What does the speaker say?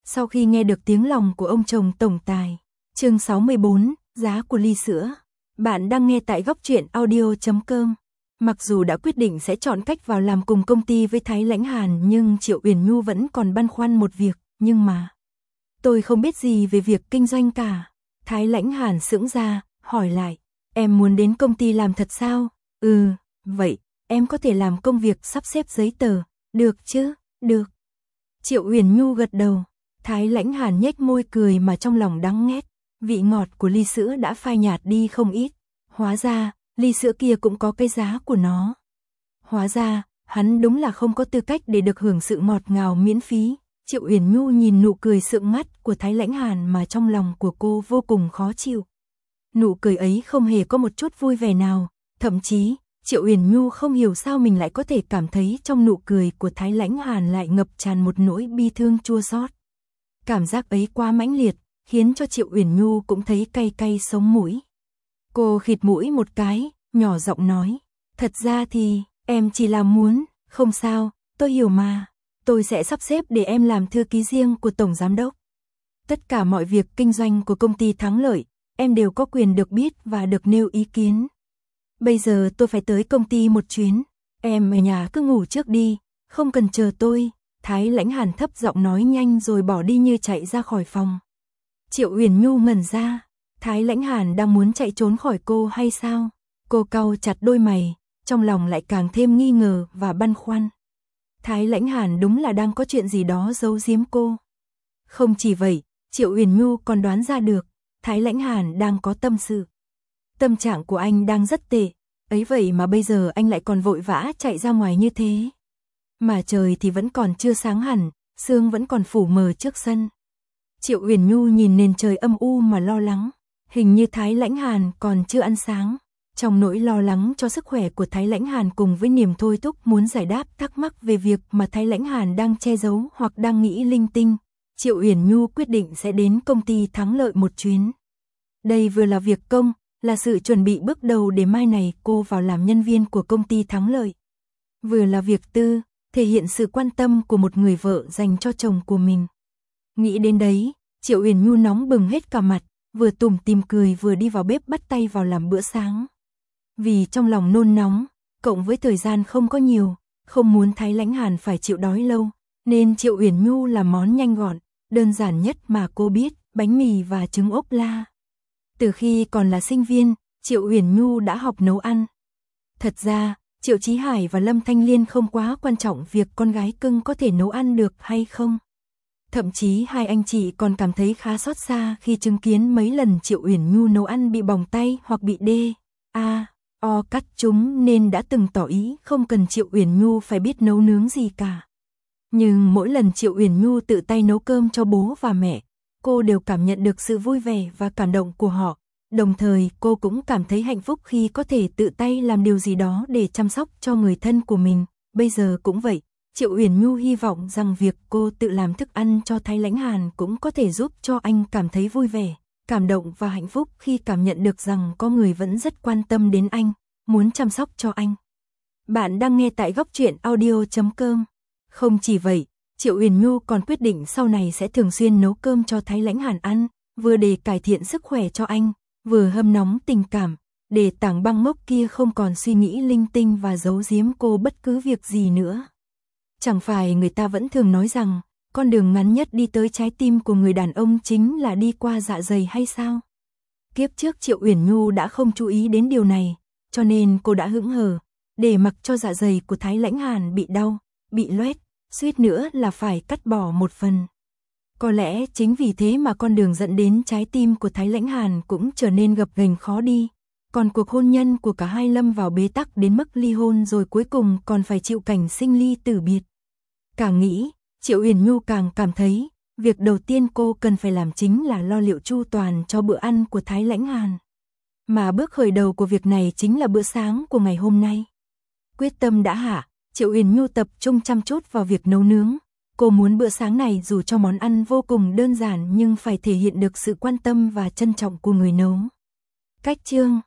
Sau khi nghe được tiếng lòng của ông chồng tổng tài. Chương 64, giá của ly sữa. Bạn đang nghe tại góc truyện audio.com. Mặc dù đã quyết định sẽ chọn cách vào làm cùng công ty với Thái Lãnh Hàn, nhưng Triệu Uyển Nhu vẫn còn băn khoăn một việc, nhưng mà tôi không biết gì về việc kinh doanh cả. Thái Lãnh Hàn sững ra, hỏi lại, em muốn đến công ty làm thật sao? Ừ, vậy, em có thể làm công việc sắp xếp giấy tờ, được chứ? Được. Triệu Uyển Nhu gật đầu. Thái Lãnh Hàn nhếch môi cười mà trong lòng đắng nghét, vị ngọt của ly sữa đã phai nhạt đi không ít. Hóa ra, ly sữa kia cũng có cái giá của nó. Hóa ra, hắn đúng là không có tư cách để được hưởng sự ngọt ngào miễn phí. Triệu Uyển Nhu nhìn nụ cười sượng mắt của Thái Lãnh Hàn mà trong lòng của cô vô cùng khó chịu. Nụ cười ấy không hề có một chút vui vẻ nào, thậm chí, Triệu Uyển Nhu không hiểu sao mình lại có thể cảm thấy trong nụ cười của Thái Lãnh Hàn lại ngập tràn một nỗi bi thương chua xót. Cảm giác ấy quá mãnh liệt, khiến cho Triệu Uyển Nhu cũng thấy cay cay sống mũi. Cô khịt mũi một cái, nhỏ giọng nói, thật ra thì, em chỉ là muốn, không sao, tôi hiểu mà, tôi sẽ sắp xếp để em làm thư ký riêng của Tổng Giám Đốc. Tất cả mọi việc kinh doanh của công ty Thắng Lợi, em đều có quyền được biết và được nêu ý kiến. Bây giờ tôi phải tới công ty một chuyến, em ở nhà cứ ngủ trước đi, không cần chờ tôi. Thái Lãnh Hàn thấp giọng nói nhanh rồi bỏ đi như chạy ra khỏi phòng. Triệu Uyển Nhu ngẩn ra, Thái Lãnh Hàn đang muốn chạy trốn khỏi cô hay sao? Cô cau chặt đôi mày, trong lòng lại càng thêm nghi ngờ và băn khoăn. Thái Lãnh Hàn đúng là đang có chuyện gì đó giấu giếm cô. Không chỉ vậy, Triệu Uyển Nhu còn đoán ra được, Thái Lãnh Hàn đang có tâm sự. Tâm trạng của anh đang rất tệ, ấy vậy mà bây giờ anh lại còn vội vã chạy ra ngoài như thế. Mà trời thì vẫn còn chưa sáng hẳn, sương vẫn còn phủ mờ trước sân. Triệu Uyển Nhu nhìn nền trời âm u mà lo lắng, hình như Thái Lãnh Hàn còn chưa ăn sáng. Trong nỗi lo lắng cho sức khỏe của Thái Lãnh Hàn cùng với niềm thôi thúc muốn giải đáp thắc mắc về việc mà Thái Lãnh Hàn đang che giấu hoặc đang nghĩ linh tinh, Triệu Uyển Nhu quyết định sẽ đến công ty Thắng Lợi một chuyến. Đây vừa là việc công, là sự chuẩn bị bước đầu để mai này cô vào làm nhân viên của công ty Thắng Lợi. Vừa là việc tư, thể hiện sự quan tâm của một người vợ dành cho chồng của mình. Nghĩ đến đấy, Triệu Uyển Nhu nóng bừng hết cả mặt, vừa tủm tỉm cười vừa đi vào bếp bắt tay vào làm bữa sáng. Vì trong lòng nôn nóng, cộng với thời gian không có nhiều, không muốn Thái Lãnh Hàn phải chịu đói lâu, nên Triệu Uyển Nhu làm món nhanh gọn, đơn giản nhất mà cô biết, bánh mì và trứng ốp la. Từ khi còn là sinh viên, Triệu Uyển Nhu đã học nấu ăn. Thật ra, Triệu Chí Hải và Lâm Thanh Liên không quá quan trọng việc con gái cưng có thể nấu ăn được hay không. Thậm chí hai anh chị còn cảm thấy khá xót xa khi chứng kiến mấy lần Triệu Uyển Nhu nấu ăn bị bỏng tay hoặc bị o cắt chúng nên đã từng tỏ ý không cần Triệu Uyển Nhu phải biết nấu nướng gì cả. Nhưng mỗi lần Triệu Uyển Nhu tự tay nấu cơm cho bố và mẹ, cô đều cảm nhận được sự vui vẻ và cảm động của họ. Đồng thời cô cũng cảm thấy hạnh phúc khi có thể tự tay làm điều gì đó để chăm sóc cho người thân của mình. Bây giờ cũng vậy, Triệu Uyển Nhu hy vọng rằng việc cô tự làm thức ăn cho Thái Lãnh Hàn cũng có thể giúp cho anh cảm thấy vui vẻ, cảm động và hạnh phúc khi cảm nhận được rằng có người vẫn rất quan tâm đến anh, muốn chăm sóc cho anh. Bạn đang nghe tại góc truyện audio.com. Không chỉ vậy, Triệu Uyển Nhu còn quyết định sau này sẽ thường xuyên nấu cơm cho Thái Lãnh Hàn ăn, vừa để cải thiện sức khỏe cho anh, vừa hâm nóng tình cảm, để Tảng Băng Mốc kia không còn suy nghĩ linh tinh và giấu giếm cô bất cứ việc gì nữa. Chẳng phải người ta vẫn thường nói rằng, con đường ngắn nhất đi tới trái tim của người đàn ông chính là đi qua dạ dày hay sao? Kiếp trước Triệu Uyển Nhu đã không chú ý đến điều này, cho nên cô đã hững hờ, để mặc cho dạ dày của Thái Lãnh Hàn bị đau, bị loét, suýt nữa là phải cắt bỏ một phần. Có lẽ chính vì thế mà con đường dẫn đến trái tim của Thái Lãnh Hàn cũng trở nên gập ghềnh khó đi. Còn cuộc hôn nhân của cả hai lâm vào bế tắc đến mức ly hôn rồi cuối cùng còn phải chịu cảnh sinh ly tử biệt. Càng nghĩ, Triệu Uyển Nhu càng cảm thấy, việc đầu tiên cô cần phải làm chính là lo liệu chu toàn cho bữa ăn của Thái Lãnh Hàn. Mà bước khởi đầu của việc này chính là bữa sáng của ngày hôm nay. Quyết tâm đã hạ, Triệu Uyển Nhu tập trung chăm chút vào việc nấu nướng. Cô muốn bữa sáng này dù cho món ăn vô cùng đơn giản nhưng phải thể hiện được sự quan tâm và trân trọng của người nấu. Cách chương